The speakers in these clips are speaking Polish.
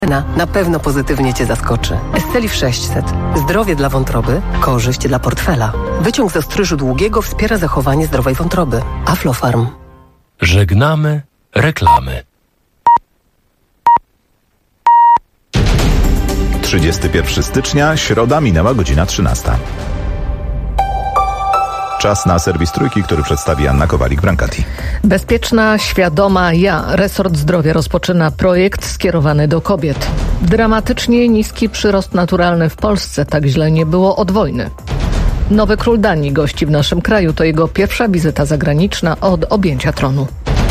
Na pewno pozytywnie Cię zaskoczy. Estelif 600. Zdrowie dla wątroby, korzyść dla portfela. Wyciąg z ostryżu długiego wspiera zachowanie zdrowej wątroby. Aflofarm. Żegnamy reklamy. 31 stycznia, środa, minęła godzina 13. Czas na serwis Trójki, który przedstawi Anna Kowalik-Brancati. Bezpieczna, świadoma ja. Resort Zdrowia rozpoczyna projekt skierowany do kobiet. Dramatycznie niski przyrost naturalny w Polsce. Tak źle nie było od wojny. Nowy król Danii gości w naszym kraju. To jego pierwsza wizyta zagraniczna od objęcia tronu.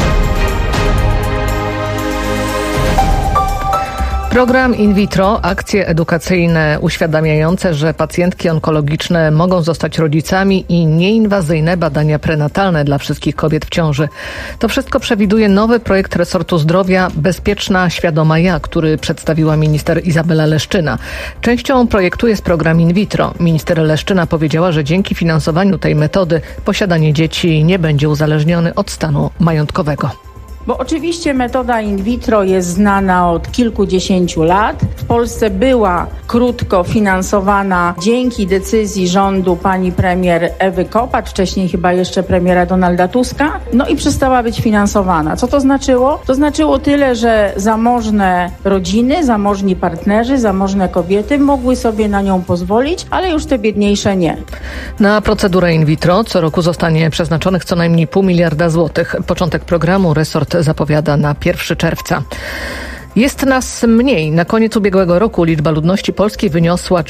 Program in vitro, akcje edukacyjne uświadamiające, że pacjentki onkologiczne mogą zostać rodzicami i nieinwazyjne badania prenatalne dla wszystkich kobiet w ciąży. To wszystko przewiduje nowy projekt resortu zdrowia Bezpieczna, świadoma ja, który przedstawiła minister Izabela Leszczyna. Częścią projektu jest program in vitro. Minister Leszczyna powiedziała, że dzięki finansowaniu tej metody posiadanie dzieci nie będzie uzależnione od stanu majątkowego. Bo oczywiście metoda in vitro jest znana od kilkudziesięciu lat. W Polsce była krótko finansowana dzięki decyzji rządu pani premier Ewy Kopacz, wcześniej chyba jeszcze premiera Donalda Tuska, no i przestała być finansowana. Co to znaczyło? To znaczyło tyle, że zamożne rodziny, zamożni partnerzy, zamożne kobiety mogły sobie na nią pozwolić, ale już te biedniejsze nie. Na procedurę in vitro co roku zostanie przeznaczonych co najmniej 500 miliarda złotych. Początek programu resort zapowiada na 1 czerwca. Jest nas mniej. Na koniec ubiegłego roku liczba ludności polskiej wyniosła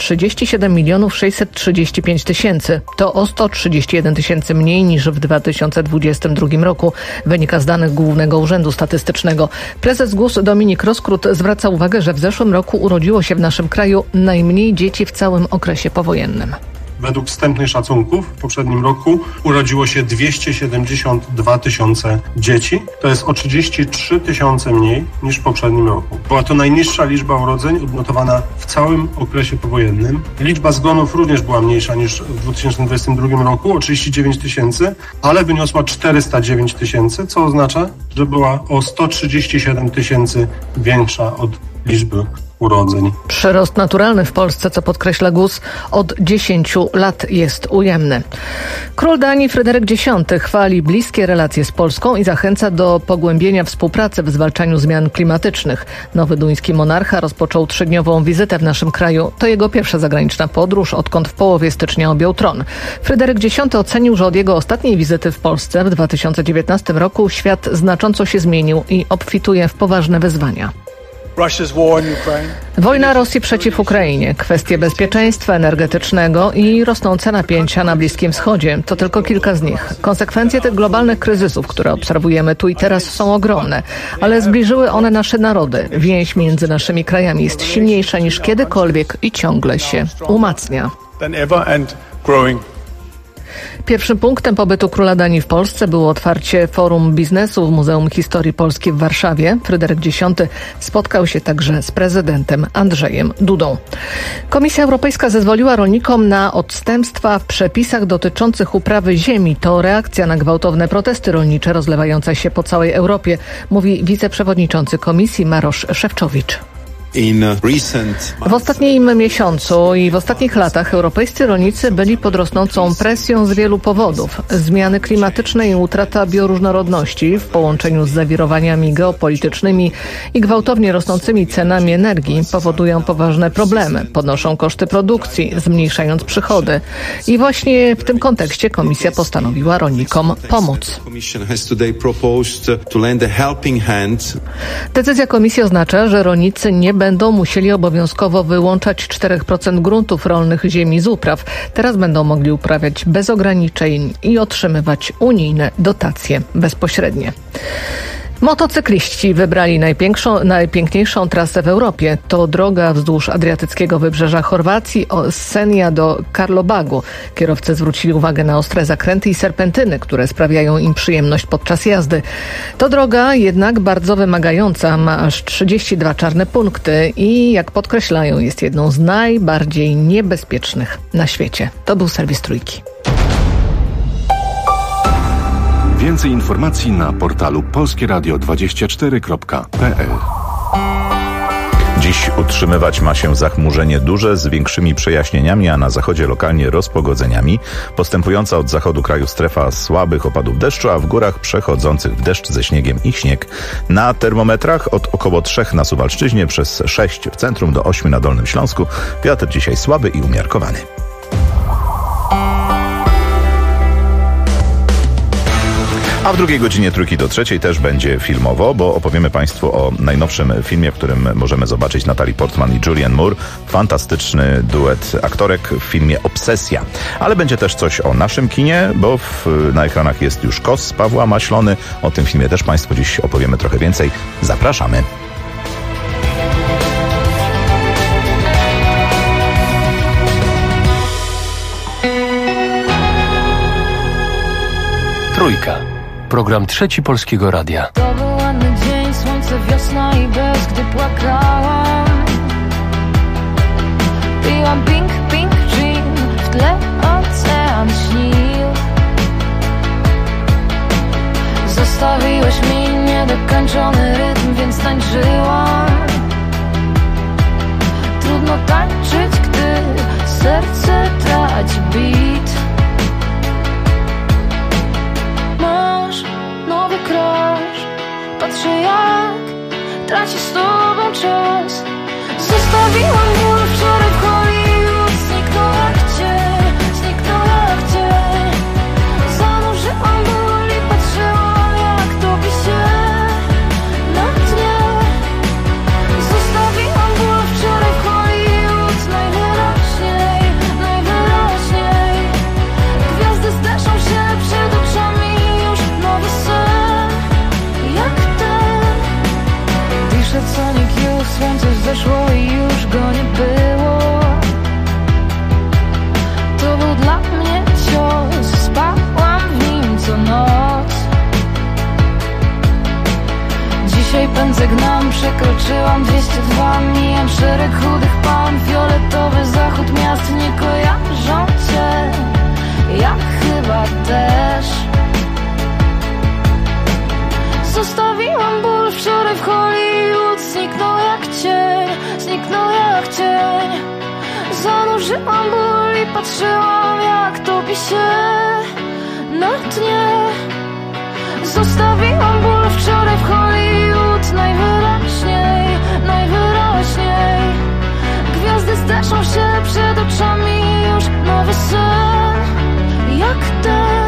37 635 000. To o 131 000 mniej niż w 2022 roku, wynika z danych Głównego Urzędu Statystycznego. Prezes GUS Dominik Roskrót zwraca uwagę, że w zeszłym roku urodziło się w naszym kraju najmniej dzieci w całym okresie powojennym. Według wstępnych szacunków w poprzednim roku urodziło się 272 000 dzieci. To jest o 33 000 mniej niż w poprzednim roku. Była to najniższa liczba urodzeń odnotowana w całym okresie powojennym. Liczba zgonów również była mniejsza niż w 2022 roku, o 39 000, ale wyniosła 409 000, co oznacza, że była o 137 000 większa od liczby urodzeń. Przyrost naturalny w Polsce, co podkreśla GUS, od 10 lat jest ujemny. Król Danii Fryderyk X chwali bliskie relacje z Polską i zachęca do pogłębienia współpracy w zwalczaniu zmian klimatycznych. Nowy duński monarcha rozpoczął 3-dniową wizytę w naszym kraju. To jego pierwsza zagraniczna podróż, odkąd w połowie stycznia objął tron. Fryderyk X ocenił, że od jego ostatniej wizyty w Polsce w 2019 roku świat znacząco się zmienił i obfituje w poważne wyzwania. Wojna Rosji przeciw Ukrainie, kwestie bezpieczeństwa energetycznego i rosnące napięcia na Bliskim Wschodzie. To tylko kilka z nich. Konsekwencje tych globalnych kryzysów, które obserwujemy tu i teraz, są ogromne, ale zbliżyły one nasze narody. Więź między naszymi krajami jest silniejsza niż kiedykolwiek i ciągle się umacnia. Pierwszym punktem pobytu króla Danii w Polsce było otwarcie Forum Biznesu w Muzeum Historii Polski w Warszawie. Fryderyk X spotkał się także z prezydentem Andrzejem Dudą. Komisja Europejska zezwoliła rolnikom na odstępstwa w przepisach dotyczących uprawy ziemi. To reakcja na gwałtowne protesty rolnicze rozlewające się po całej Europie, mówi wiceprzewodniczący Komisji Marosz Szefczowicz. W ostatnim miesiącu i w ostatnich latach europejscy rolnicy byli pod rosnącą presją z wielu powodów. Zmiany klimatyczne i utrata bioróżnorodności w połączeniu z zawirowaniami geopolitycznymi i gwałtownie rosnącymi cenami energii powodują poważne problemy. Podnoszą koszty produkcji, zmniejszając przychody. I właśnie w tym kontekście Komisja postanowiła rolnikom pomóc. Decyzja Komisji oznacza, że rolnicy nie będą musieli obowiązkowo wyłączać 4% gruntów rolnych ziemi z upraw. Teraz będą mogli uprawiać bez ograniczeń i otrzymywać unijne dotacje bezpośrednie. Motocykliści wybrali najpiękniejszą trasę w Europie. To droga wzdłuż adriatyckiego wybrzeża Chorwacji z Senija do Karlobagu. Kierowcy zwrócili uwagę na ostre zakręty i serpentyny, które sprawiają im przyjemność podczas jazdy. To droga jednak bardzo wymagająca, ma aż 32 czarne punkty i, jak podkreślają, jest jedną z najbardziej niebezpiecznych na świecie. To był serwis Trójki. Więcej informacji na portalu polskieradio24.pl. Dziś utrzymywać ma się zachmurzenie duże z większymi przejaśnieniami, a na zachodzie lokalnie rozpogodzeniami. Postępująca od zachodu kraju strefa słabych opadów deszczu, a w górach przechodzących w deszcz ze śniegiem i śnieg. Na termometrach od około 3 na Suwalszczyźnie, przez 6 w centrum do 8 na Dolnym Śląsku. Wiatr dzisiaj słaby i umiarkowany. A w drugiej godzinie Trójki do Trzeciej też będzie filmowo, bo opowiemy Państwu o najnowszym filmie, w którym możemy zobaczyć Natalie Portman i Julianne Moore. Fantastyczny duet aktorek w filmie Obsesja. Ale będzie też coś o naszym kinie, bo na ekranach jest już Kos Pawła Maślony. O tym filmie też Państwu dziś opowiemy trochę więcej. Zapraszamy. Trójka. Program Trzeci Polskiego Radia. To był ładny dzień, słońce, wiosna i bez, gdy płakałam. Piłam pink, pink gin, w tle ocean śnił. Zostawiłeś mi niedokończony rytm, więc tańczyłam. Trudno tańczyć, gdy serce traci beat. Patrzę, jak traci z tobą czas. Zostawiłam ból wczoraj w Hollywood. Zniknął jak cień, zniknął jak cień. Zanurzyłam ból i patrzyłam, jak topi się na dnie. Zostawiłam ból wczoraj w Hollywood. Najwyraźniej, najwyraźniej. Gwiazdy zderzą się przed oczami, już nowy sen. Jak Piszę Sonic już, słońce zeszło i już go nie było. To był dla mnie cios, spałam w nim co noc. Dzisiaj pędzę gnam, przekroczyłam 202. Mijam szereg chudych palm, fioletowy zachód miast nie kojarzą cię. Ja chyba też. Zostawiłam ból wczoraj w Hollywood. Zniknął jak cień, zniknął jak cień. Zanurzyłam ból i patrzyłam, jak topi się na dnie. Zostawiłam ból wczoraj w Hollywood. Najwyraźniej, najwyraźniej. Gwiazdy zderzą się przed oczami, już nowy sen. Jak ten.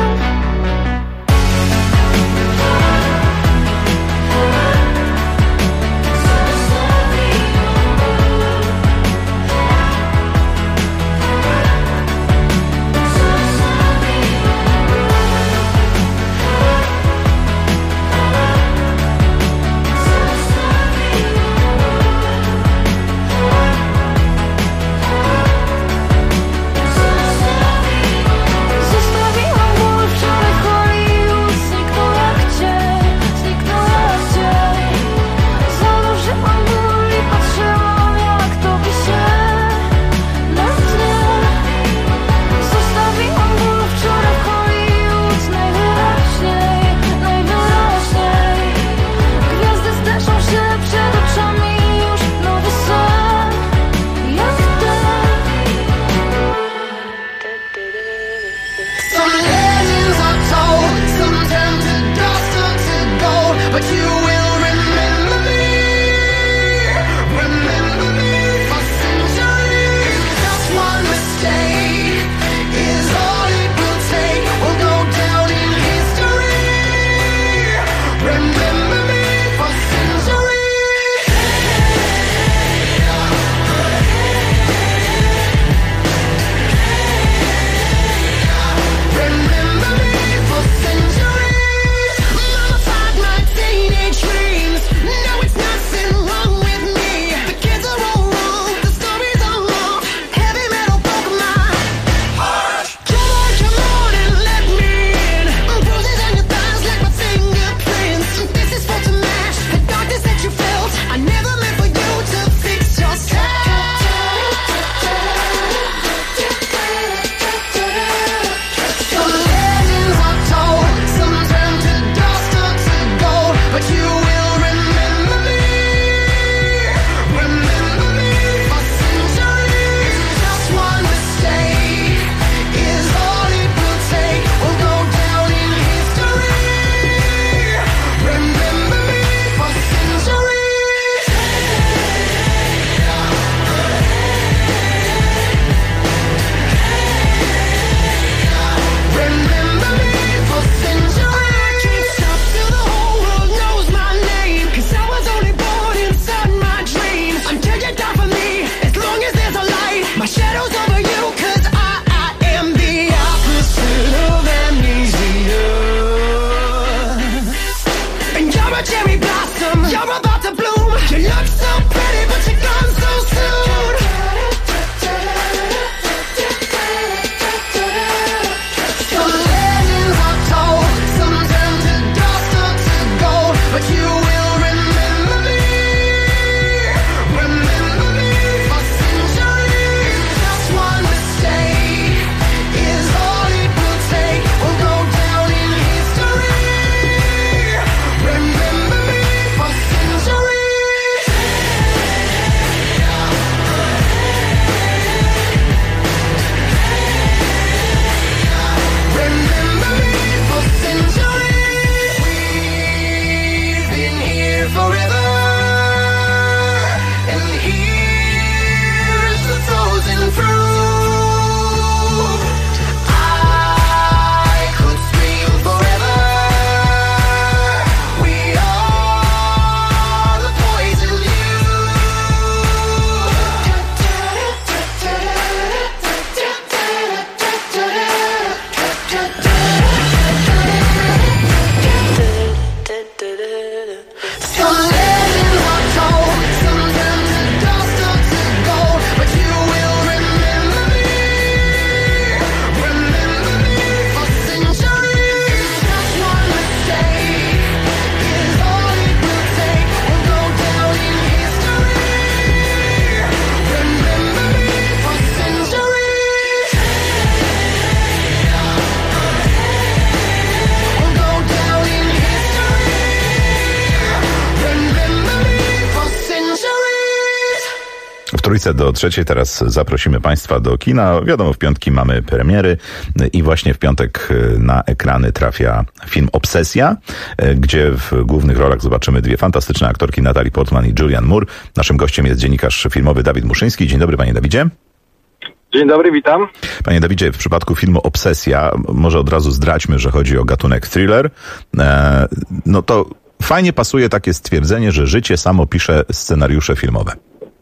Trójce do trzeciej. Teraz zaprosimy Państwa do kina. Wiadomo, w piątki mamy premiery i właśnie w piątek na ekrany trafia film Obsesja, gdzie w głównych rolach zobaczymy dwie fantastyczne aktorki, Natalie Portman i Julianne Moore. Naszym gościem jest dziennikarz filmowy Dawid Muszyński. Dzień dobry, panie Dawidzie. Dzień dobry, witam. Panie Dawidzie, w przypadku filmu Obsesja, może od razu zdradźmy, że chodzi o gatunek thriller. No to fajnie pasuje takie stwierdzenie, że życie samo pisze scenariusze filmowe.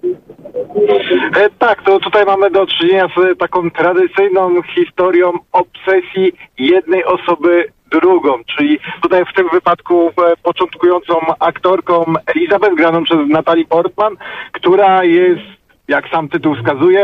Tak, to tutaj mamy do czynienia z taką tradycyjną historią obsesji jednej osoby drugą, czyli tutaj w tym wypadku początkującą aktorką Elizabeth, graną przez Natalie Portman, która jest, jak sam tytuł wskazuje,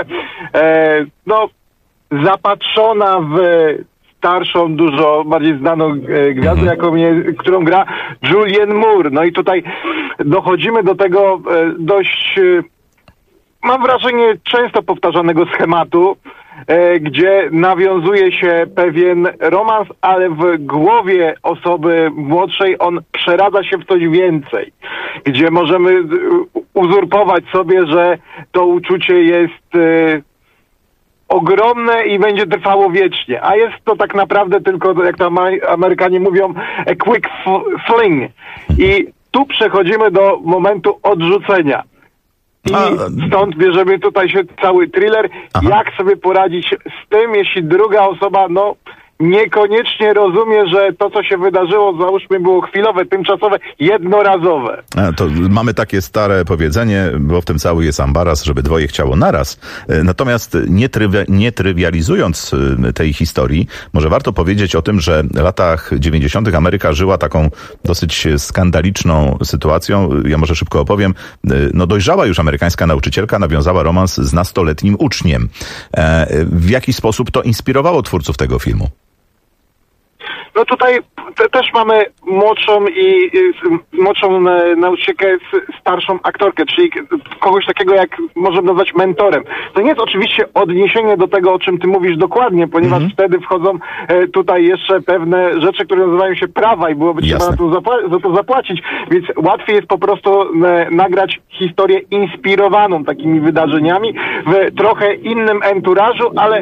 zapatrzona w starszą, dużo bardziej znaną gwiazdę, którą gra Julianne Moore. No i tutaj dochodzimy do tego dość, mam wrażenie, często powtarzanego schematu, gdzie nawiązuje się pewien romans, ale w głowie osoby młodszej on przeradza się w coś więcej, gdzie możemy uzurpować sobie, że to uczucie jest ogromne i będzie trwało wiecznie, a jest to tak naprawdę tylko, jak to Amerykanie mówią, a quick fling. I tu przechodzimy do momentu odrzucenia. I stąd bierzemy tutaj się cały thriller, jak sobie poradzić z tym, jeśli druga osoba, niekoniecznie rozumie, że to, co się wydarzyło, załóżmy, było chwilowe, tymczasowe, jednorazowe. To mamy takie stare powiedzenie, bo w tym cały jest ambaras, żeby dwoje chciało naraz. Natomiast nie trywializując tej historii, może warto powiedzieć o tym, że w latach 90. Ameryka żyła taką dosyć skandaliczną sytuacją. Ja może szybko opowiem. Dojrzała już amerykańska nauczycielka nawiązała romans z nastoletnim uczniem. W jaki sposób to inspirowało twórców tego filmu? No tutaj też mamy młodszą nauczycielkę, starszą aktorkę, czyli kogoś takiego, jak możemy nazwać mentorem. To nie jest oczywiście odniesienie do tego, o czym ty mówisz dokładnie, ponieważ wtedy wchodzą tutaj jeszcze pewne rzeczy, które nazywają się prawa i byłoby trzeba za to zapłacić, więc łatwiej jest po prostu nagrać historię inspirowaną takimi wydarzeniami w trochę innym enturażu, ale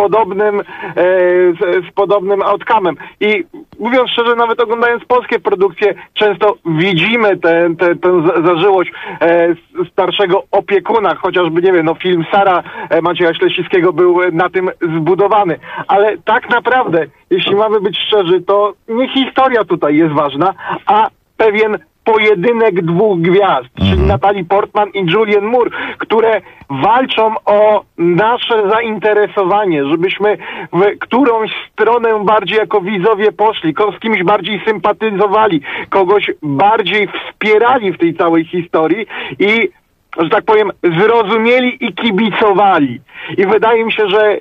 z podobnym outcome'em. I mówiąc szczerze, nawet oglądając polskie produkcje, często widzimy tę zażyłość starszego opiekuna, chociażby, nie wiem, film Sara Macieja Ślesickiego był na tym zbudowany. Ale tak naprawdę, jeśli mamy być szczerzy, to nie historia tutaj jest ważna, a pewien pojedynek dwóch gwiazd, czyli Natalie Portman i Julianne Moore, które walczą o nasze zainteresowanie, żebyśmy w którąś stronę bardziej jako widzowie poszli, z kimś bardziej sympatyzowali, kogoś bardziej wspierali w tej całej historii i, że tak powiem, zrozumieli i kibicowali. I wydaje mi się, że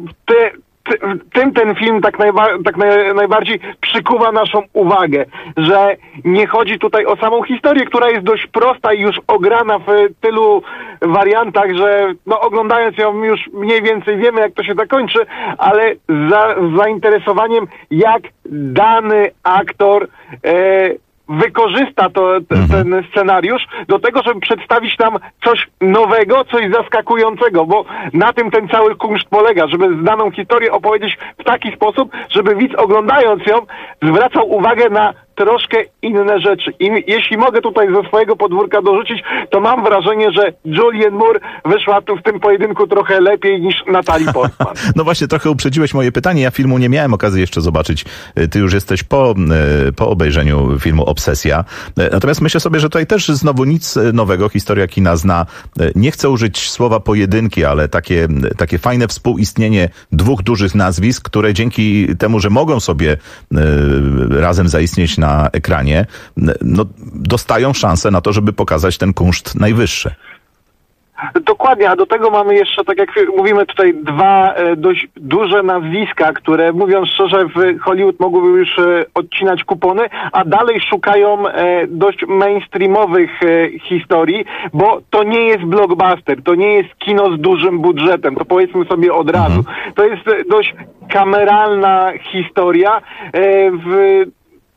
ten film najbardziej przykuwa naszą uwagę, że nie chodzi tutaj o samą historię, która jest dość prosta i już ograna w tylu wariantach, że oglądając ją już mniej więcej wiemy, jak to się zakończy, ale z zainteresowaniem, jak dany aktor wykorzysta ten scenariusz do tego, żeby przedstawić nam coś nowego, coś zaskakującego, bo na tym ten cały kunszt polega, żeby daną historię opowiedzieć w taki sposób, żeby widz oglądając ją zwracał uwagę na troszkę inne rzeczy. I jeśli mogę tutaj ze swojego podwórka dorzucić, to mam wrażenie, że Julianne Moore wyszła tu w tym pojedynku trochę lepiej niż Natalie Portman. No właśnie, trochę uprzedziłeś moje pytanie. Ja filmu nie miałem okazji jeszcze zobaczyć. Ty już jesteś po obejrzeniu filmu Obsesja. Natomiast myślę sobie, że tutaj też znowu nic nowego. Historia kina zna. Nie chcę użyć słowa pojedynki, ale takie fajne współistnienie dwóch dużych nazwisk, które dzięki temu, że mogą sobie razem zaistnieć na ekranie, dostają szansę na to, żeby pokazać ten kunszt najwyższy. Dokładnie, a do tego mamy jeszcze, tak jak mówimy tutaj, dwa dość duże nazwiska, które, mówiąc szczerze, w Hollywood mogłyby już odcinać kupony, a dalej szukają dość mainstreamowych historii, bo to nie jest blockbuster, to nie jest kino z dużym budżetem, to powiedzmy sobie od razu. To jest dość kameralna historia,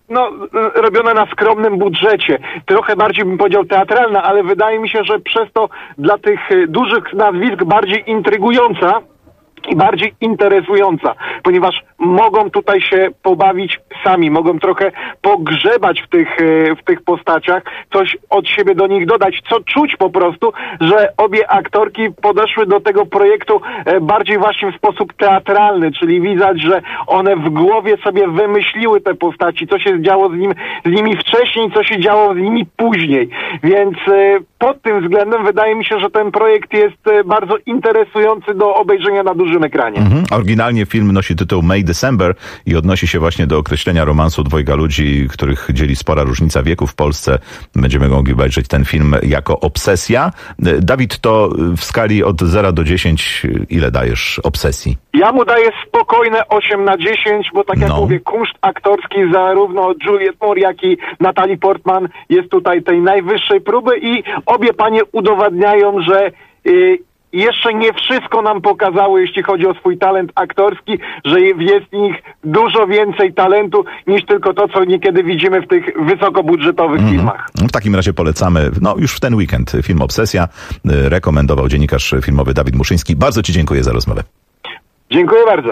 robiona na skromnym budżecie. Trochę bardziej bym powiedział teatralna, ale wydaje mi się, że przez to dla tych dużych nazwisk bardziej intrygująca i bardziej interesująca, ponieważ mogą tutaj się pobawić sami, mogą trochę pogrzebać w tych postaciach, coś od siebie do nich dodać, co czuć po prostu, że obie aktorki podeszły do tego projektu bardziej właśnie w sposób teatralny, czyli widać, że one w głowie sobie wymyśliły te postaci, co się działo z nimi wcześniej, co się działo z nimi później, więc pod tym względem wydaje mi się, że ten projekt jest bardzo interesujący do obejrzenia na dużym ekranie. Oryginalnie film nosi tytuł May December i odnosi się właśnie do określenia romansu dwojga ludzi, których dzieli spora różnica wieku w Polsce. Będziemy mogli obejrzeć ten film jako obsesja. Dawid, to w skali od 0 do 10 ile dajesz obsesji? Ja mu daję spokojne 8/10, bo tak jak mówię, kunszt aktorski zarówno Juliette Moore, jak i Natalie Portman jest tutaj tej najwyższej próby i obie panie udowadniają, że jeszcze nie wszystko nam pokazały, jeśli chodzi o swój talent aktorski, że jest w nich dużo więcej talentu niż tylko to, co niekiedy widzimy w tych wysokobudżetowych filmach. W takim razie polecamy, już w ten weekend film Obsesja. Rekomendował dziennikarz filmowy Dawid Muszyński. Bardzo Ci dziękuję za rozmowę. Dziękuję bardzo.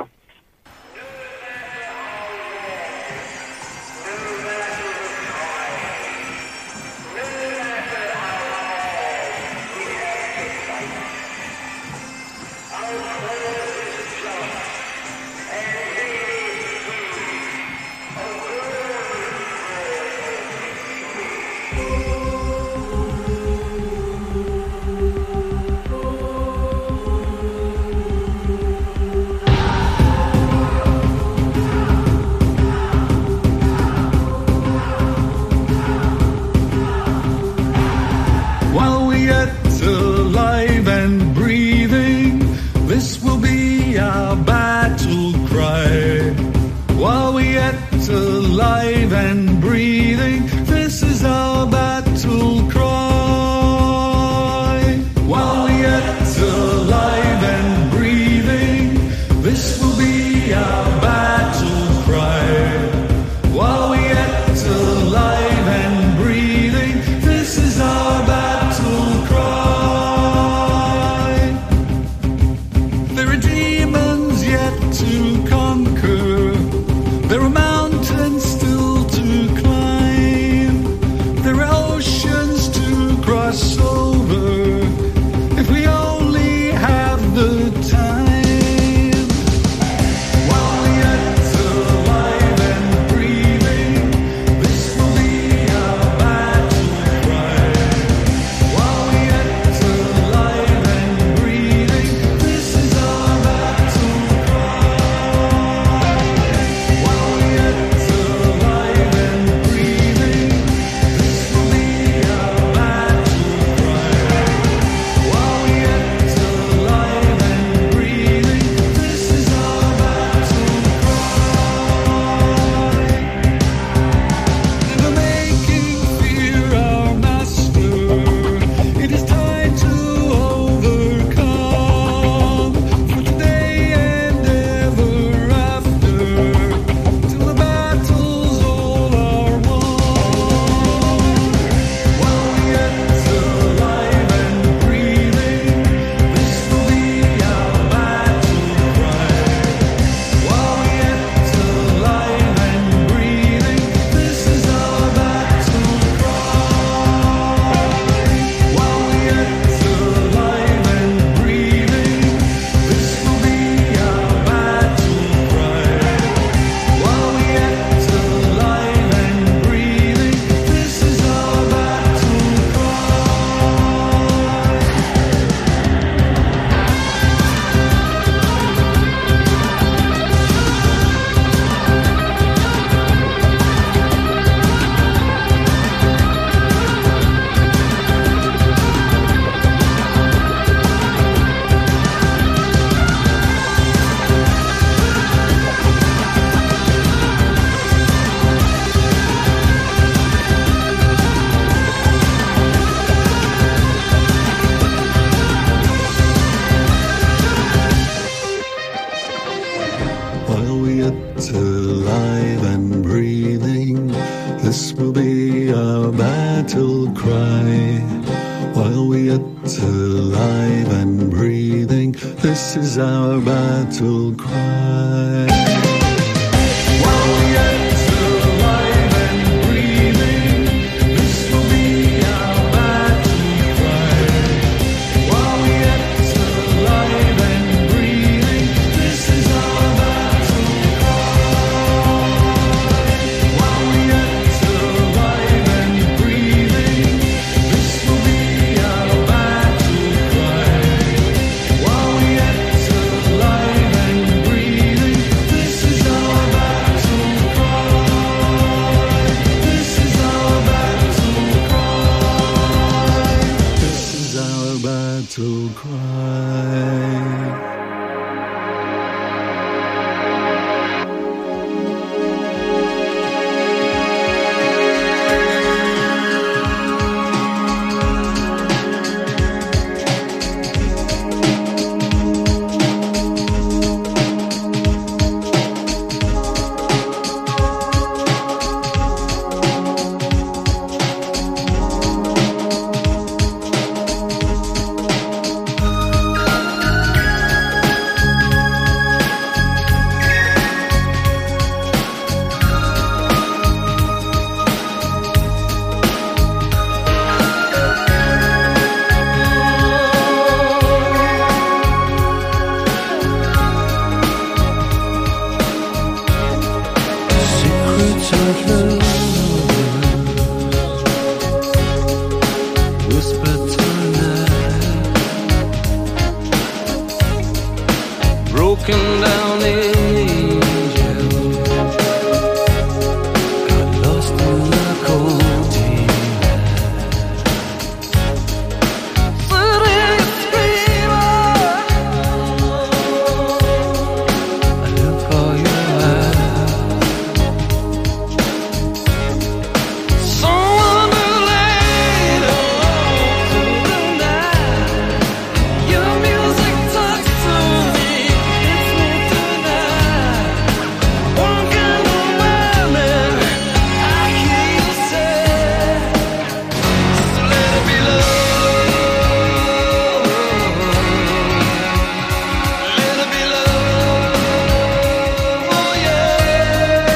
battle cry. While we yet alive and breathing, this is our battle cry. While we yet alive and breathing, this will be our battle cry. While we yet alive and breathing, this is our battle cry. While we yet alive and breathing, this will be our battle cry. While we yet alive and breathing, this is our battle cry. This is our battle cry. This is our battle cry. Secrets of love, whispered tonight, broken down angel, got lost in the cold daylight. Sitting and screaming, I look for your eyes. Someone who laid on through the night. Your music talks to me, hits me tonight. One kind of moment, I hear you say, so let it be love, let it be love, oh yeah.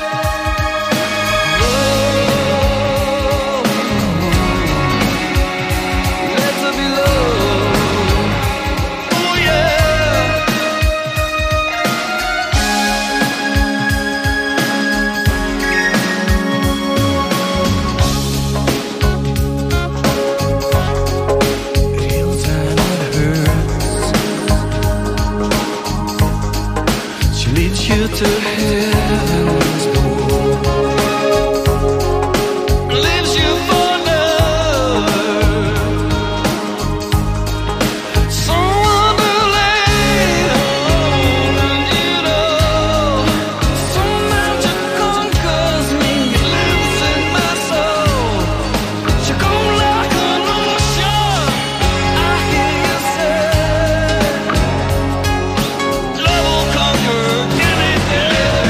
Let there be love, oh yeah. It heals and it hurts. She leads you to heaven's door, leaves you for another. Someone who laid on, and you know, so magical conquers me, it lives in my soul. She come like an ocean, I hear you say, love will conquer anything.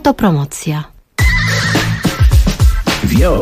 Autopromocja. Wio.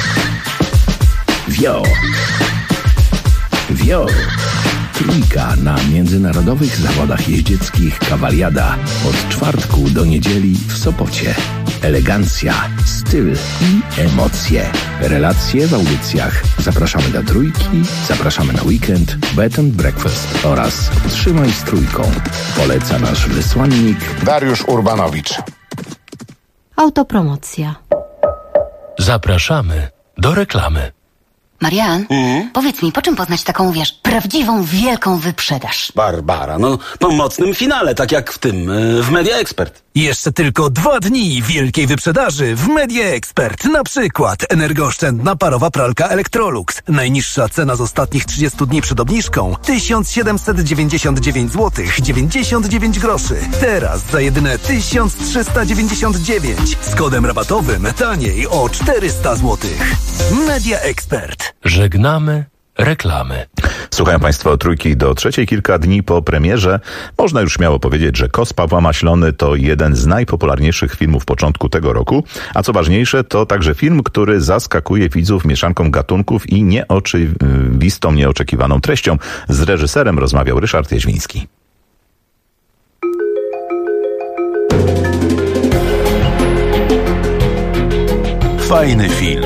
Trójka na międzynarodowych zawodach jeździeckich Kawaliada od czwartku do niedzieli w Sopocie. Elegancja, styl i emocje. Relacje w audycjach. Zapraszamy do Trójki, zapraszamy na weekend, bed and breakfast oraz Trzymaj z Trójką. Poleca nasz wysłannik Dariusz Urbanowicz. Autopromocja. Zapraszamy do reklamy. Marian, powiedz mi, po czym poznać taką, wiesz, prawdziwą, wielką wyprzedaż? Barbara, no po mocnym finale, tak jak w tym, w Media Expert. Jeszcze tylko 2 dni wielkiej wyprzedaży w Media Expert. Na przykład energooszczędna parowa pralka Electrolux. Najniższa cena z ostatnich 30 dni przed obniżką 1799 zł 99 groszy. Teraz za jedyne 1399 z kodem rabatowym taniej o 400 zł. Media Expert. Żegnamy reklamy. Słuchają Państwo Trójki do trzeciej. Kilka dni po premierze można już śmiało powiedzieć, że Kos Pawła Maślony to jeden z najpopularniejszych filmów początku tego roku, a co ważniejsze, to także film, który zaskakuje widzów mieszanką gatunków i nieoczywistą, nieoczekiwaną treścią. Z reżyserem rozmawiał Ryszard Jaźwiński. Fajny film.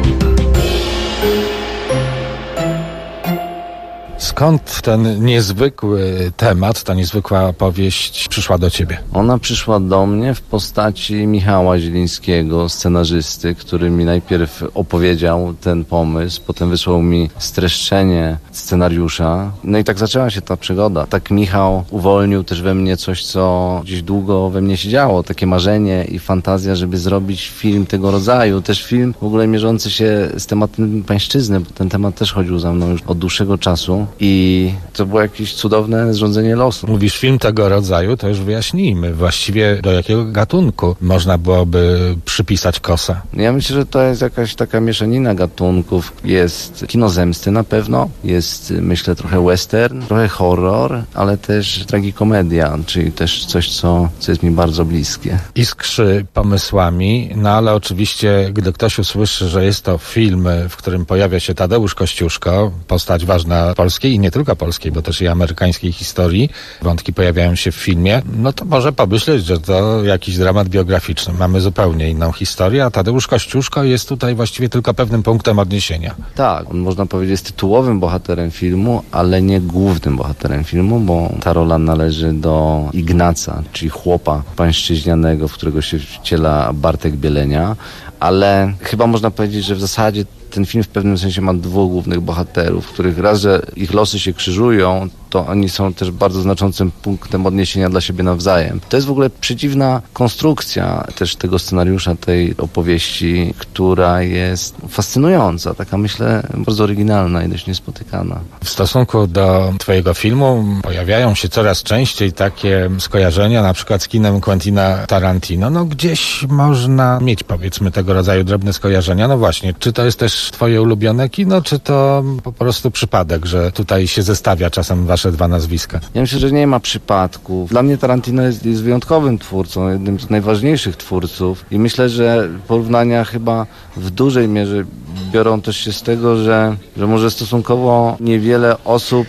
Skąd ten niezwykły temat, ta niezwykła opowieść przyszła do ciebie? Ona przyszła do mnie w postaci Michała Zielińskiego, scenarzysty, który mi najpierw opowiedział ten pomysł, potem wysłał mi streszczenie scenariusza. No i tak zaczęła się ta przygoda. Tak Michał uwolnił też we mnie coś, co gdzieś długo we mnie siedziało. Takie marzenie i fantazja, żeby zrobić film tego rodzaju. Też film w ogóle mierzący się z tematem pańszczyzny, bo ten temat też chodził za mną już od dłuższego czasu. I to było jakieś cudowne zrządzenie losu. Mówisz film tego rodzaju, to już wyjaśnijmy. Właściwie do jakiego gatunku można byłoby przypisać Kosa? Ja myślę, że to jest jakaś taka mieszanina gatunków. Jest kino zemsty na pewno, jest myślę trochę western, trochę horror, ale też tragikomedia, czyli też coś, co jest mi bardzo bliskie. Iskrzy pomysłami, no ale oczywiście, gdy ktoś usłyszy, że jest to film, w którym pojawia się Tadeusz Kościuszko, postać ważna polskiej i nie tylko polskiej, bo też i amerykańskiej historii, wątki pojawiają się w filmie, no to może pomyśleć, że to jakiś dramat biograficzny. Mamy zupełnie inną historię, a Tadeusz Kościuszko jest tutaj właściwie tylko pewnym punktem odniesienia. Tak, on można powiedzieć jest tytułowym bohaterem filmu, ale nie głównym bohaterem filmu, bo ta rola należy do Ignaca, czyli chłopa pańszczyźnianego, w którego się wciela Bartek Bielenia, ale chyba można powiedzieć, że w zasadzie ten film w pewnym sensie ma 2 głównych bohaterów, których raz, że ich losy się krzyżują, to oni są też bardzo znaczącym punktem odniesienia dla siebie nawzajem. To jest w ogóle przeciwna konstrukcja też tego scenariusza, tej opowieści, która jest fascynująca, taka myślę bardzo oryginalna i dość niespotykana. W stosunku do twojego filmu pojawiają się coraz częściej takie skojarzenia, na przykład z kinem Quentina Tarantino. No gdzieś można mieć, powiedzmy, tego rodzaju drobne skojarzenia. No właśnie, czy to jest też twoje ulubione kino, czy to po prostu przypadek, że tutaj się zestawia czasem wasze 2 nazwiska? Ja myślę, że nie ma przypadków. Dla mnie Tarantino jest wyjątkowym twórcą, jednym z najważniejszych twórców i myślę, że porównania chyba w dużej mierze biorą też się z tego, że może stosunkowo niewiele osób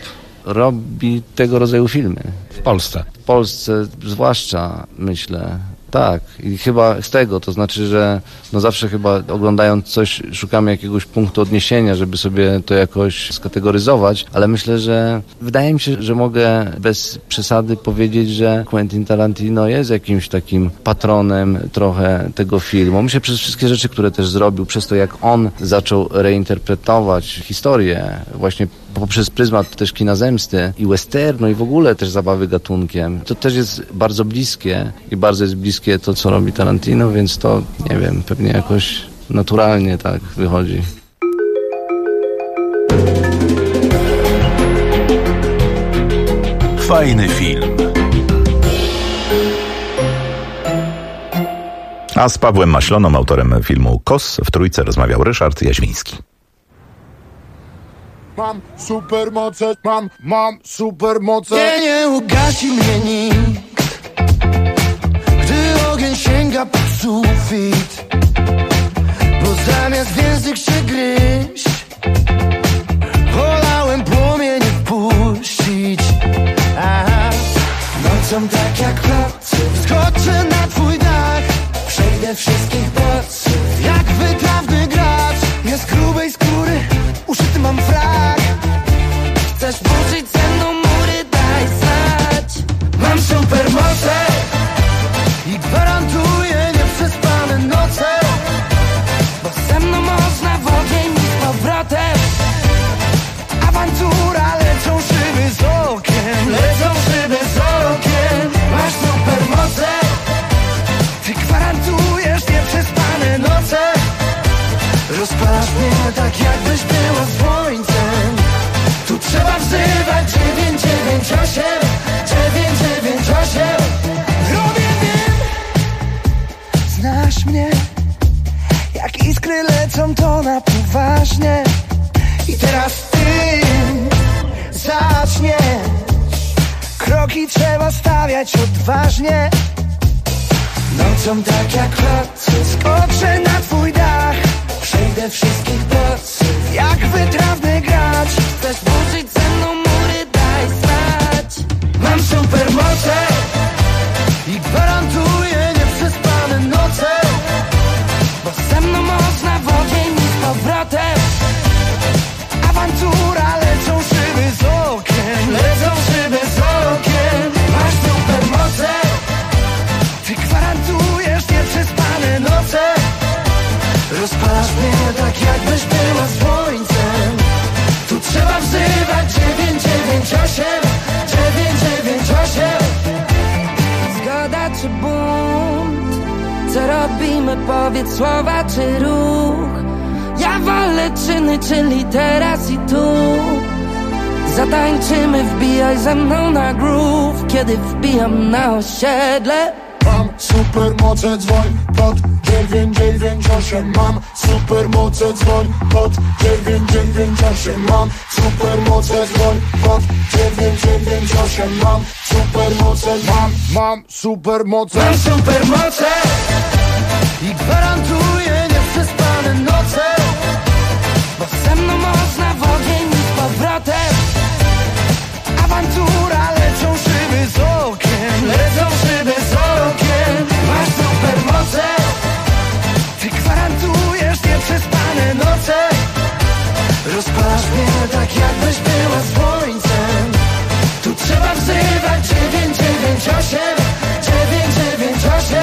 robi tego rodzaju filmy. W Polsce? W Polsce zwłaszcza, myślę. Tak, i chyba z tego, to znaczy, że no zawsze chyba oglądając coś szukamy jakiegoś punktu odniesienia, żeby sobie to jakoś skategoryzować, ale myślę, że wydaje mi się, że mogę bez przesady powiedzieć, że Quentin Tarantino jest jakimś takim patronem trochę tego filmu. Myślę, przez wszystkie rzeczy, które też zrobił, przez to jak on zaczął reinterpretować historię właśnie poprzez pryzmat też kina zemsty i westernu i w ogóle też zabawy gatunkiem. To też jest bardzo bliskie i bardzo jest bliskie to, co robi Tarantino, więc to, nie wiem, pewnie jakoś naturalnie tak wychodzi. Fajny film. A z Pawłem Maśloną, autorem filmu Kos, w Trójce rozmawiał Ryszard Jaźwiński. Mam supermoce, mam supermoce. Nie ugasi mnie nikt, gdy ogień sięga po sufit, bo zamiast w język się gryźć, wolałem płomienie wpuścić. Aha. Nocą tak jak nocy skoczę na twój dach, przejdę wszystkich bodźców jak wytrawny gracz. Jest grubej skóry, uszyty mam frak. Chcesz burzyć ze mną mury, daj znać. Mam supermoce i gwarantuję nieprzespane noce, bo ze mną można w ogień i z powrotem. Awantura, lecą szyby z okiem, lecą szyby z okiem. Masz supermoce, ty gwarantujesz nieprzespane noce. Rozpalasz mnie tak jakbyś była słońcem. Tu trzeba wzywać 998, 998. Robię, wiem, znasz mnie. Jak iskry lecą to na poważnie. I teraz ty zaczniesz. Kroki trzeba stawiać odważnie. Nocą tak jak nocy skoczę na twój dach, przejdę wszystkich bodźców jak wytrawny gracz. Chcesz burzyć ze mną mury, daj znać. Mam supermoce i gwarantuję nieprzespane noce, bo ze mną można w ogień i z powrotem. Awantura, lecą szyby z okiem, lecą szyby z okiem. Masz supermoce, ty gwarantujesz nieprzespane noce. Rozpalasz mnie tak jakbyś była słońcem. Tu trzeba wzywać 998, 998. Zgoda czy bunt? Co robimy? Powiedz słowa czy ruch? Ja wolę czyny, czyli teraz i tu. Zatańczymy, wbijaj ze mną na groove, kiedy wbijam na osiedle. Mam supermoce, dzwoń pod 998. Mam supermoce, dzwoń pod 998. Mam supermoce, dzwoń pod 998. Mam supermoce, mam supermoce. Mam supermoce i gwarantuję nieprzespane noce, bo ze mną można w ogień i z powrotem. Awantura, lecą szyby z okiem, lecą szyby z okiem. Masz supermoce, ty gwarantujesz nieprzespane noce. Rozpalasz mnie tak jakbyś była słońcem. Tu trzeba wzywać 998, 998.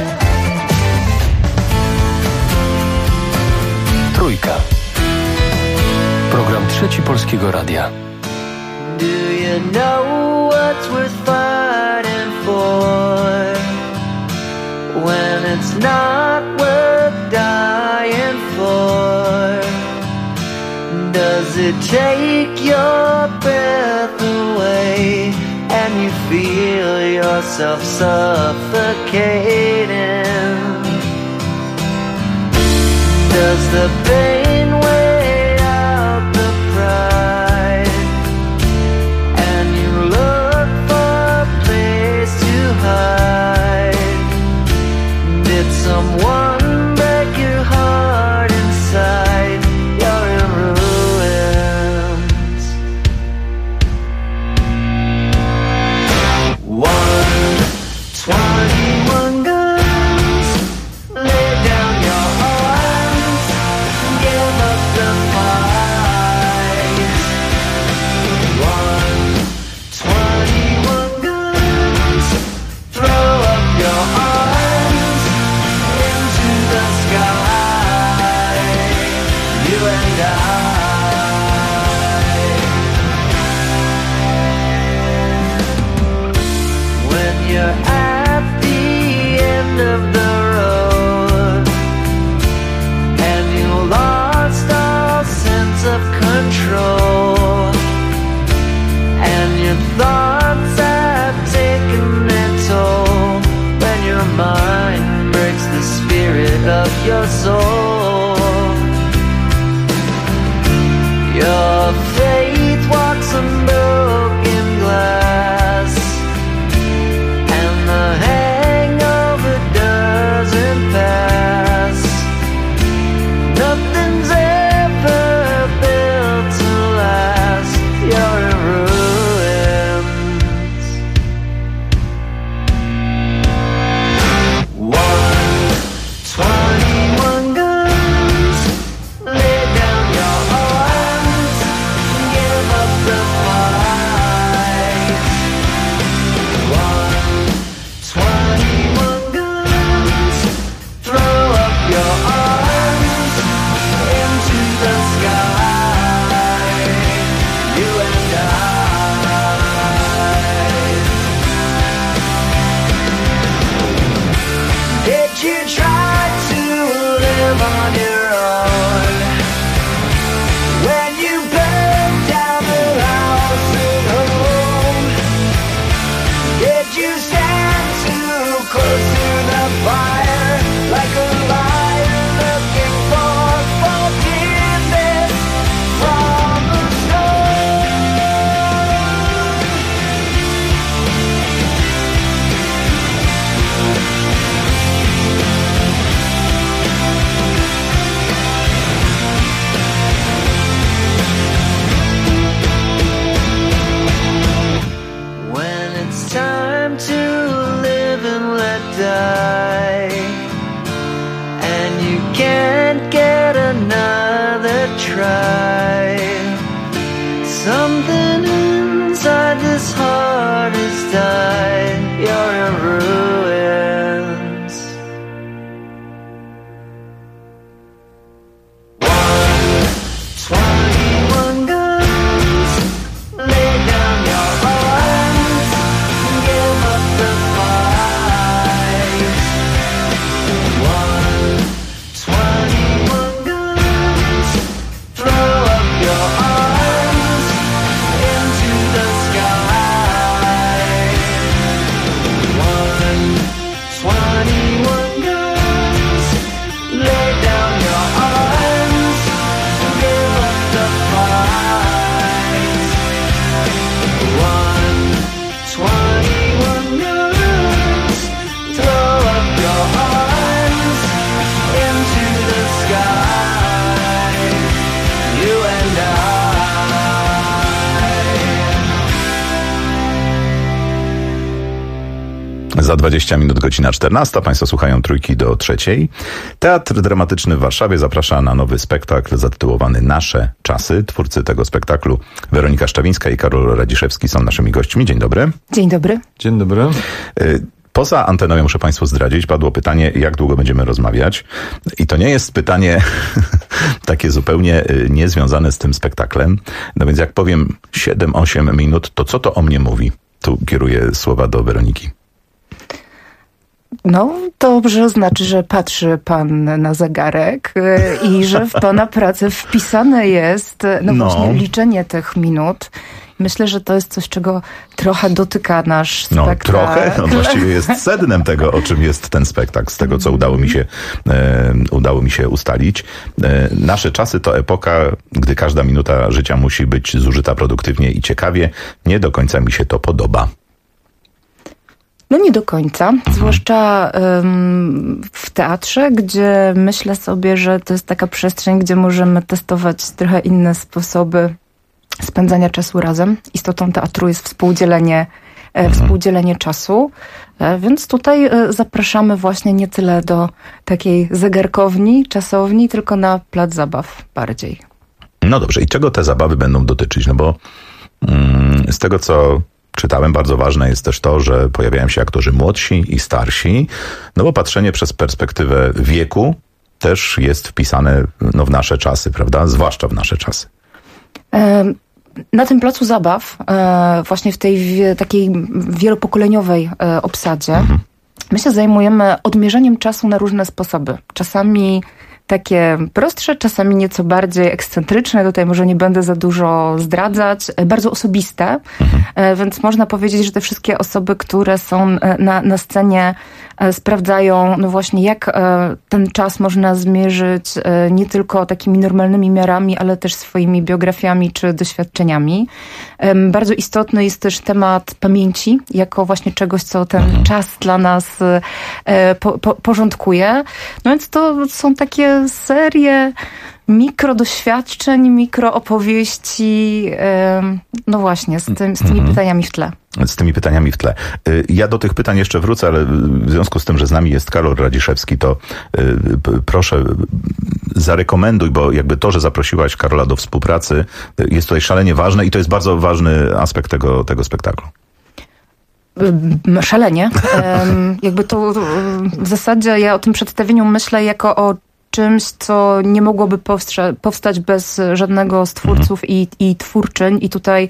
Trójka. Program Trzeci Polskiego Radia. Do you know what's worth fighting for when it's not worth dying for? Does it take your breath away and you feel yourself suffocating? Does the pain weigh out the pride and you look for a place to hide? Did someone break your heart inside? You're in ruins. 121 guns, lay down your arms, give up the fight. 121 guns, throw up your arms into the sky. You and I. When you're at the end of the road and you lost all sense of control and your thoughts have taken their toll, when your mind breaks the spirit of your soul, your faith walks on broken glass and the hangover doesn't pass. Za 20 minut godzina 14. Państwo słuchają Trójki do 3. Teatr Dramatyczny w Warszawie zaprasza na nowy spektakl zatytułowany Nasze czasy. Twórcy tego spektaklu Weronika Szczawińska i Karol Radziszewski są naszymi gośćmi. Dzień dobry. Dzień dobry. Dzień dobry. Poza anteną, ja muszę Państwu zdradzić, padło pytanie, jak długo będziemy rozmawiać. I to nie jest pytanie takie zupełnie niezwiązane z tym spektaklem. No więc jak powiem 7-8 minut, to co to o mnie mówi? Tu kieruję słowa do Weroniki. No, dobrze, znaczy, że patrzy pan na zegarek i że w pana pracę wpisane jest właśnie liczenie tych minut. Myślę, że to jest coś, czego trochę dotyka nasz spektakl. Trochę? No właściwie jest sednem tego, o czym jest ten spektakl, z tego, co udało mi się ustalić. Nasze czasy to epoka, gdy każda minuta życia musi być zużyta produktywnie i ciekawie. Nie do końca mi się to podoba. No nie do końca, zwłaszcza w teatrze, gdzie myślę sobie, że to jest taka przestrzeń, gdzie możemy testować trochę inne sposoby spędzania czasu razem. Istotą teatru jest współdzielenie czasu, więc tutaj zapraszamy właśnie nie tyle do takiej zegarkowni, czasowni, tylko na plac zabaw bardziej. No dobrze, i czego te zabawy będą dotyczyć? No bo z tego, co czytałem, bardzo ważne jest też to, że pojawiają się aktorzy młodsi i starsi, no bo patrzenie przez perspektywę wieku też jest wpisane w nasze czasy, prawda? Zwłaszcza w nasze czasy. Na tym placu zabaw, właśnie w tej takiej wielopokoleniowej obsadzie, my się zajmujemy odmierzaniem czasu na różne sposoby. Czasami takie prostsze, czasami nieco bardziej ekscentryczne, tutaj może nie będę za dużo zdradzać, bardzo osobiste, więc można powiedzieć, że te wszystkie osoby, które są na scenie, sprawdzają no właśnie, jak ten czas można zmierzyć nie tylko takimi normalnymi miarami, ale też swoimi biografiami czy doświadczeniami. Bardzo istotny jest też temat pamięci, jako właśnie czegoś, co ten czas dla nas porządkuje. No więc to są takie serie mikrodoświadczeń, mikroopowieści, no właśnie, z tymi pytaniami w tle. Z tymi pytaniami w tle. Ja do tych pytań jeszcze wrócę, ale w związku z tym, że z nami jest Karol Radziszewski, to proszę zarekomenduj, bo jakby to, że zaprosiłaś Karola do współpracy, jest tutaj szalenie ważne i to jest bardzo ważny aspekt tego spektaklu. Szalenie. Jakby to w zasadzie ja o tym przedstawieniu myślę jako o czymś, co nie mogłoby powstać bez żadnego z twórców i twórczyń. I tutaj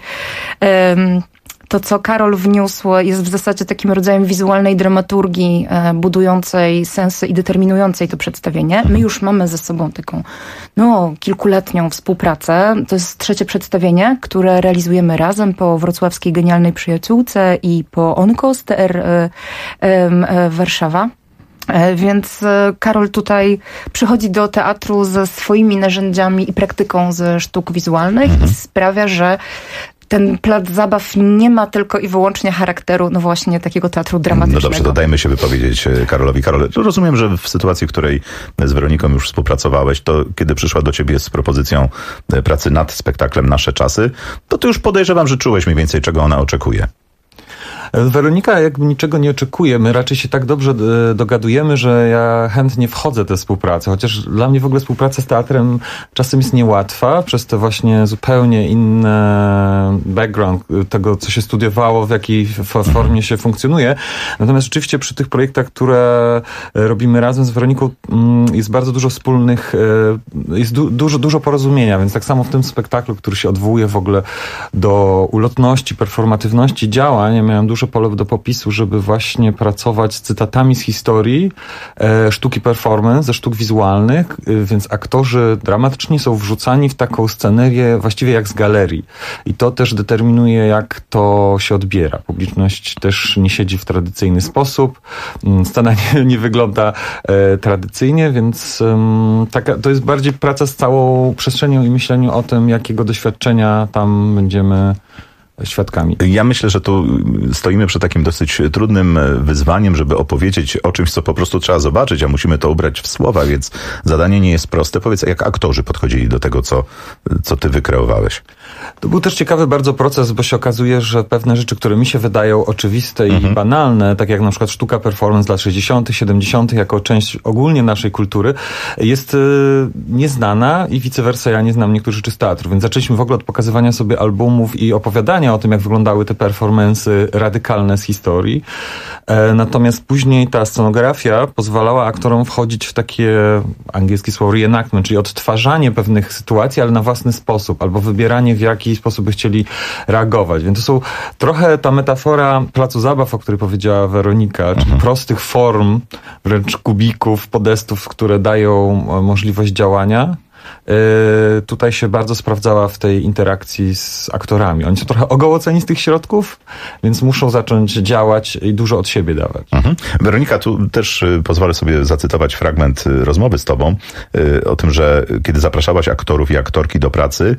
to, co Karol wniósł, jest w zasadzie takim rodzajem wizualnej dramaturgii budującej sensy i determinującej to przedstawienie. My już mamy ze sobą taką kilkuletnią współpracę. To jest 3. przedstawienie, które realizujemy razem po Wrocławskiej Genialnej Przyjaciółce i po Onkos TR Warszawa. Więc Karol tutaj przychodzi do teatru ze swoimi narzędziami i praktyką ze sztuk wizualnych i sprawia, że ten plac zabaw nie ma tylko i wyłącznie charakteru, no właśnie, takiego teatru dramatycznego. No dobrze, to dajmy się wypowiedzieć Karolowi. Karol, rozumiem, że w sytuacji, w której z Weroniką już współpracowałeś, to kiedy przyszła do ciebie z propozycją pracy nad spektaklem Nasze czasy, to ty już podejrzewam, że czułeś mniej więcej, czego ona oczekuje. Weronika jakby niczego nie oczekuje. My raczej się tak dobrze dogadujemy, że ja chętnie wchodzę w tę współpracę. Chociaż dla mnie w ogóle współpraca z teatrem czasem jest niełatwa, przez te właśnie zupełnie inne background tego, co się studiowało, w jakiej formie się funkcjonuje. Natomiast rzeczywiście przy tych projektach, które robimy razem z Weroniką, jest bardzo dużo wspólnych, jest dużo porozumienia, więc tak samo w tym spektaklu, który się odwołuje w ogóle do ulotności, performatywności działań, ja miałem dużo pole do popisu, żeby właśnie pracować z cytatami z historii sztuki performance, ze sztuk wizualnych, więc aktorzy dramatycznie są wrzucani w taką scenerię właściwie jak z galerii. I to też determinuje, jak to się odbiera. Publiczność też nie siedzi w tradycyjny sposób. Scena nie wygląda tradycyjnie, więc to jest bardziej praca z całą przestrzenią i myśleniu o tym, jakiego doświadczenia tam będziemy świadkami. Ja myślę, że tu stoimy przed takim dosyć trudnym wyzwaniem, żeby opowiedzieć o czymś, co po prostu trzeba zobaczyć, a musimy to ubrać w słowa, więc zadanie nie jest proste. Powiedz, jak aktorzy podchodzili do tego, co ty wykreowałeś? To był też ciekawy bardzo proces, bo się okazuje, że pewne rzeczy, które mi się wydają oczywiste i banalne, tak jak na przykład sztuka performance lat 60., 70., jako część ogólnie naszej kultury, jest nieznana i vice versa, ja nie znam niektórych rzeczy z teatru, więc zaczęliśmy w ogóle od pokazywania sobie albumów i opowiadania o tym, jak wyglądały te performance'y radykalne z historii. Natomiast później ta scenografia pozwalała aktorom wchodzić w takie, angielskie słowo reenactment, czyli odtwarzanie pewnych sytuacji, ale na własny sposób, albo wybieranie, w jaki sposób by chcieli reagować. Więc to są trochę ta metafora placu zabaw, o której powiedziała Weronika, czyli prostych form, wręcz kubików, podestów, które dają możliwość działania. Tutaj się bardzo sprawdzała w tej interakcji z aktorami. Oni są trochę ogołoceni z tych środków, więc muszą zacząć działać i dużo od siebie dawać. Weronika, tu też pozwolę sobie zacytować fragment rozmowy z tobą o tym, że kiedy zapraszałaś aktorów i aktorki do pracy,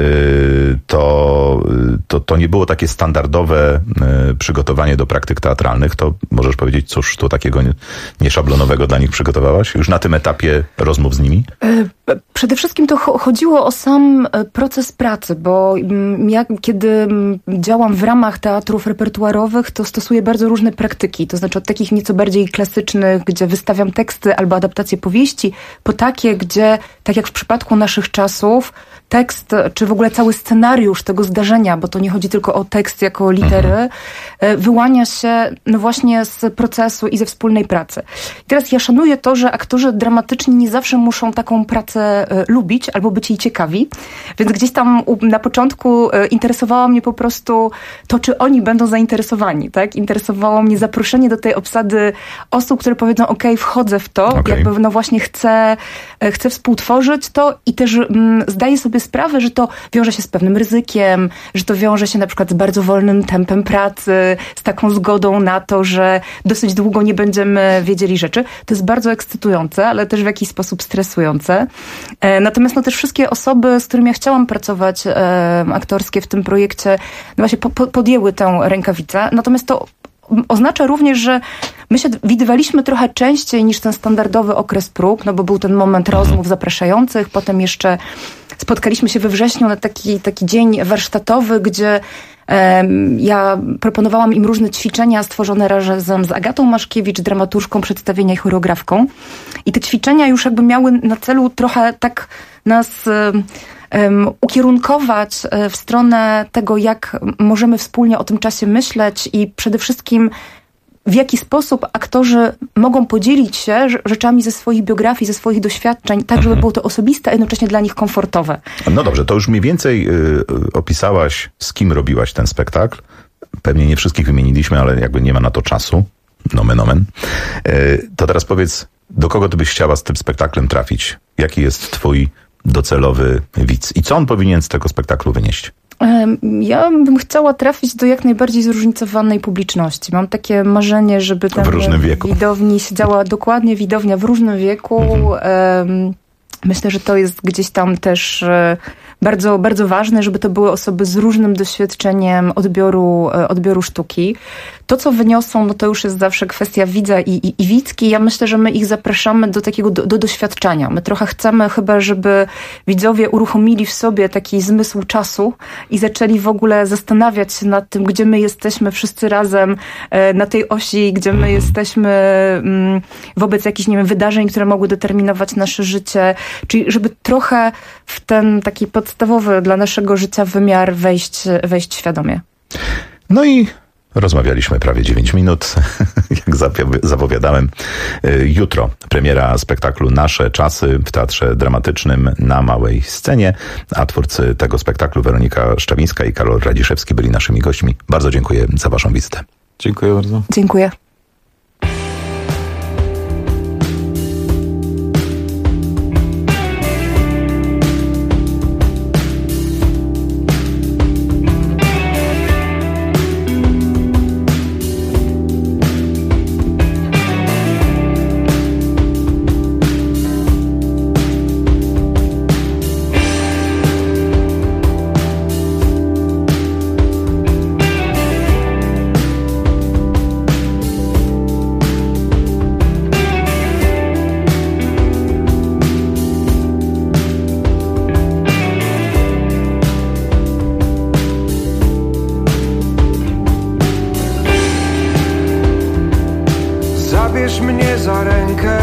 to nie było takie standardowe przygotowanie do praktyk teatralnych. To możesz powiedzieć, cóż tu takiego nieszablonowego dla nich przygotowałaś? Już na tym etapie rozmów z nimi? Przede wszystkim to chodziło o sam proces pracy, bo ja kiedy działam w ramach teatrów repertuarowych, to stosuję bardzo różne praktyki, to znaczy od takich nieco bardziej klasycznych, gdzie wystawiam teksty albo adaptacje powieści, po takie, gdzie, tak jak w przypadku naszych czasów, tekst, czy w ogóle cały scenariusz tego zdarzenia, bo to nie chodzi tylko o tekst jako litery, wyłania się no właśnie z procesu i ze wspólnej pracy. I teraz ja szanuję to, że aktorzy dramatyczni nie zawsze muszą taką pracę lubić albo być jej ciekawi, więc gdzieś tam na początku interesowało mnie po prostu to, czy oni będą zainteresowani, tak? Interesowało mnie zaproszenie do tej obsady osób, które powiedzą, okej, wchodzę w to, jakby no właśnie chcę współtworzyć to i też zdaję sobie sprawę, że to wiąże się z pewnym ryzykiem, że to wiąże się na przykład z bardzo wolnym tempem pracy, z taką zgodą na to, że dosyć długo nie będziemy wiedzieli rzeczy. To jest bardzo ekscytujące, ale też w jakiś sposób stresujące. Natomiast no też wszystkie osoby, z którymi ja chciałam pracować aktorskie w tym projekcie, no właśnie podjęły tę rękawicę. Natomiast to oznacza również, że my się widywaliśmy trochę częściej niż ten standardowy okres prób, no bo był ten moment rozmów zapraszających, potem jeszcze spotkaliśmy się we wrześniu na taki dzień warsztatowy, gdzie ja proponowałam im różne ćwiczenia stworzone razem z Agatą Maszkiewicz, dramaturżką przedstawienia i choreografką. I te ćwiczenia już jakby miały na celu trochę tak nas ukierunkować w stronę tego, jak możemy wspólnie o tym czasie myśleć i przede wszystkim w jaki sposób aktorzy mogą podzielić się rzeczami ze swoich biografii, ze swoich doświadczeń, tak żeby było to osobiste, a jednocześnie dla nich komfortowe. No dobrze, to już mniej więcej opisałaś, z kim robiłaś ten spektakl. Pewnie nie wszystkich wymieniliśmy, ale jakby nie ma na to czasu. Nomen omen. To teraz powiedz, do kogo ty byś chciała z tym spektaklem trafić? Jaki jest twój docelowy widz? I co on powinien z tego spektaklu wynieść? Ja bym chciała trafić do jak najbardziej zróżnicowanej publiczności. Mam takie marzenie, żeby tam w widowni siedziała dokładnie widownia w różnym wieku. Myślę, że to jest gdzieś tam też bardzo, bardzo ważne, żeby to były osoby z różnym doświadczeniem odbioru sztuki. To, co wyniosą, no to już jest zawsze kwestia widza i widzki. Ja myślę, że my ich zapraszamy do takiego do doświadczenia. My trochę chcemy chyba, żeby widzowie uruchomili w sobie taki zmysł czasu i zaczęli w ogóle zastanawiać się nad tym, gdzie my jesteśmy wszyscy razem na tej osi, gdzie my jesteśmy wobec jakichś, nie wiem, wydarzeń, które mogły determinować nasze życie. Czyli żeby trochę w ten taki podstawowy dla naszego życia wymiar wejść świadomie. No i rozmawialiśmy prawie 9 minut, jak zapowiadałem. Jutro premiera spektaklu Nasze Czasy w Teatrze Dramatycznym na małej scenie, a twórcy tego spektaklu Weronika Szczawińska i Karol Radziszewski byli naszymi gośćmi. Bardzo dziękuję za waszą wizytę. Dziękuję bardzo. Dziękuję. Zabierz mnie za rękę,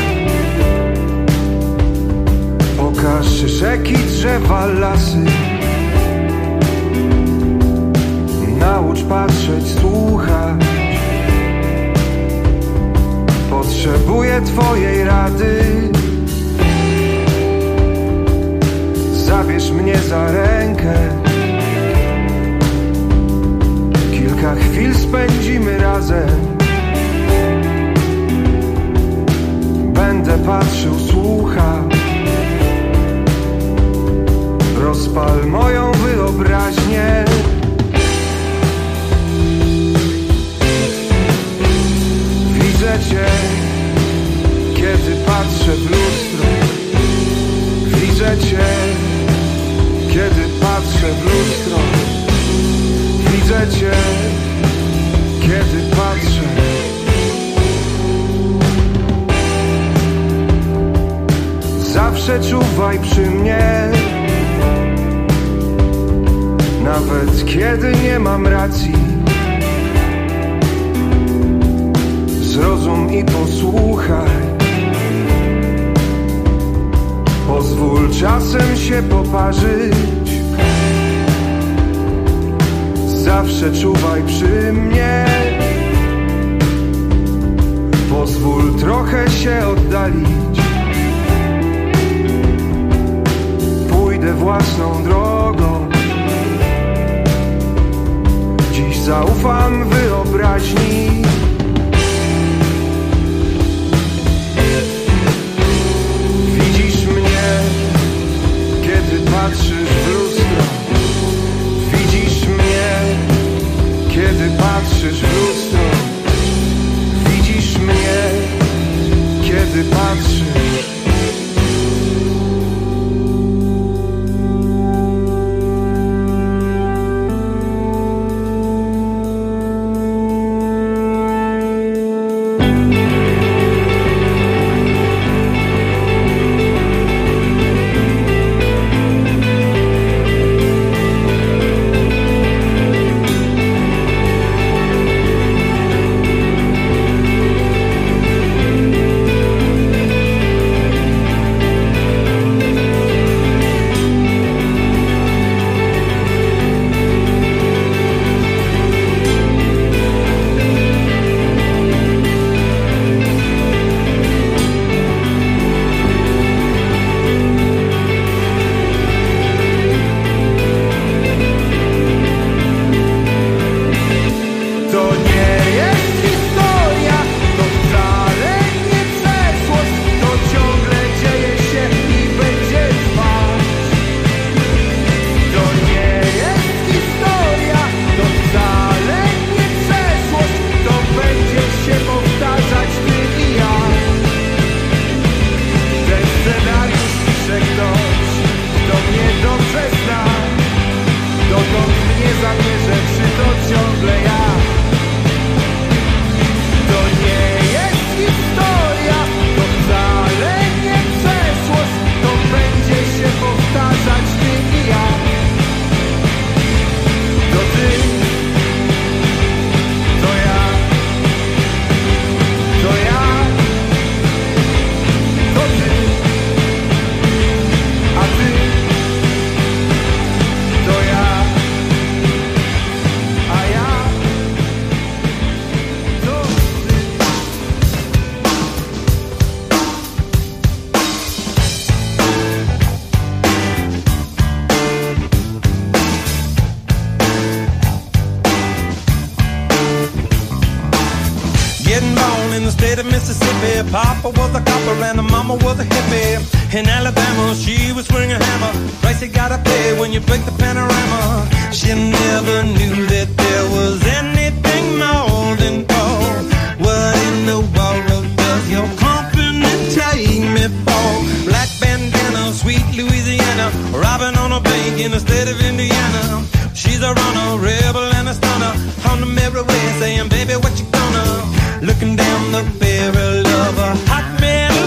pokaż rzeki, drzewa, lasy. Naucz patrzeć, słuchać. Potrzebuję twojej rady. Zabierz mnie za rękę, kilka chwil spędzimy razem. Będę patrzył, słuchał. Rozpal moją wyobraźnię. Widzę cię, kiedy patrzę w lustro. Widzę cię, kiedy patrzę w lustro. Widzę cię, kiedy patrzę. Zawsze czuwaj przy mnie, nawet kiedy nie mam racji. Zrozum i posłuchaj. Pozwól czasem się poparzyć. Zawsze czuwaj przy mnie. Pozwól trochę się oddalić. Pójdę własną drogą. Dziś zaufam wyobraźni. Widzisz mnie, kiedy patrzysz w lustro. Widzisz mnie, kiedy patrzysz w lustro. Widzisz mnie, kiedy patrzysz. Papa was a copper and mama was a hippie. In Alabama, she was swinging a hammer. Price you gotta pay when you break the panorama. She never knew that there was anything more than gold. What in the world does your company take me for? Black bandana, sweet Louisiana, robbing on a bank in the state of Indiana. She's a runner, rebel and a stunner. On the merry way saying, baby, what you gonna? Looking down the barrel of a hot metal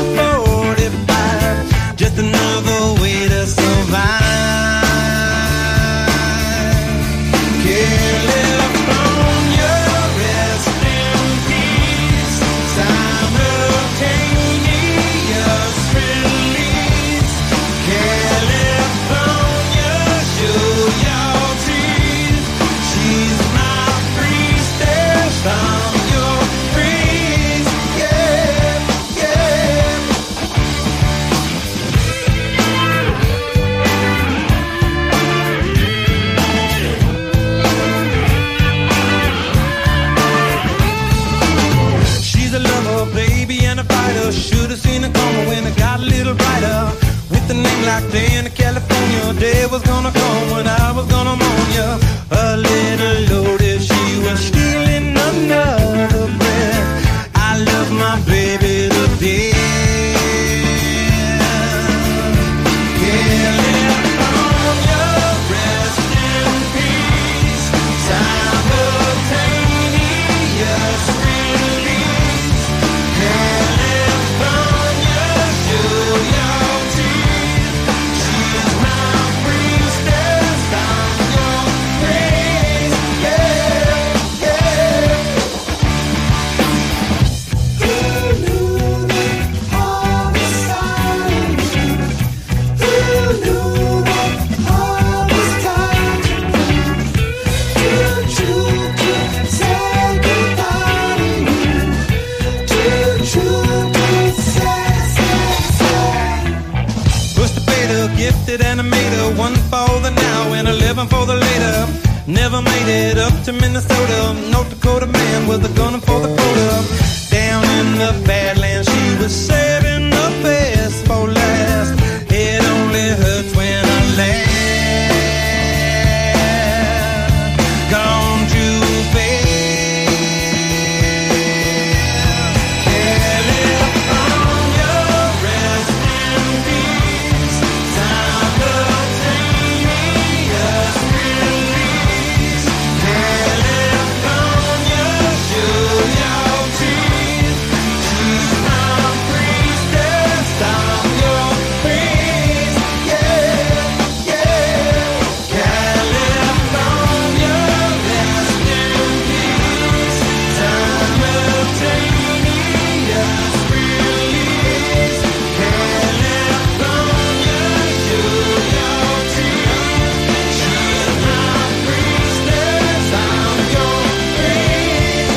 45. Just another way to survive. California, rest in peace. Time Never made it up to Minnesota. North Dakota man with a gun for the quota. Down in the Badlands, she was saving the best for last. It only hurts when I laugh. Gone too fast. California, rest in peace. Simultaneous release. California, show your teeth. She's my priestess, stop your praise. Yeah, yeah. California, rest in peace. Simultaneous release. California, show your teeth. She's my priestess, I'm your praise.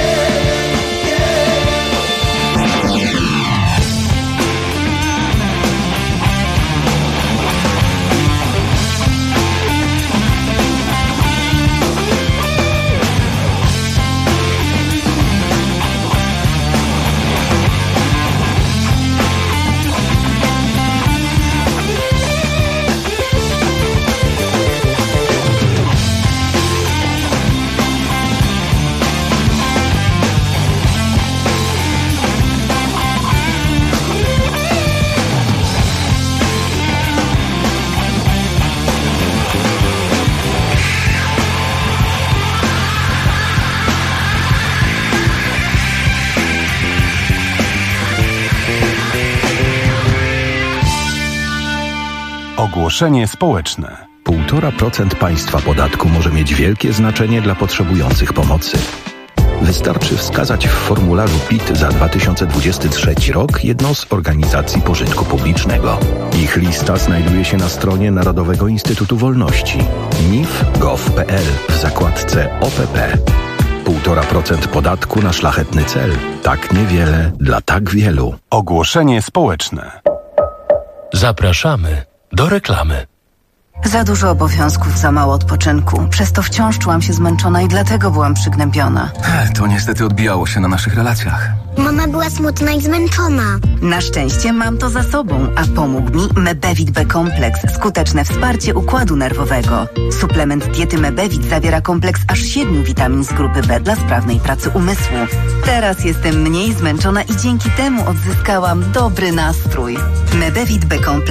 Ogłoszenie społeczne. 1,5% państwa podatku może mieć wielkie znaczenie dla potrzebujących pomocy. Wystarczy wskazać w formularzu PIT za 2023 rok jedną z organizacji pożytku publicznego. Ich lista znajduje się na stronie Narodowego Instytutu Wolności nif.gov.pl w zakładce OPP. 1,5% podatku na szlachetny cel. Tak niewiele dla tak wielu. Ogłoszenie społeczne. Zapraszamy do reklamy. Za dużo obowiązków, za mało odpoczynku. Przez to wciąż czułam się zmęczona i dlatego byłam przygnębiona. To niestety odbijało się na naszych relacjach. Mama była smutna i zmęczona. Na szczęście mam to za sobą, a pomógł mi Mebevit B-kompleks. Skuteczne wsparcie układu nerwowego. Suplement diety Mebevit zawiera kompleks aż 7 witamin z grupy B dla sprawnej pracy umysłu. Teraz jestem mniej zmęczona i dzięki temu odzyskałam dobry nastrój. Mebevit B-kompleks.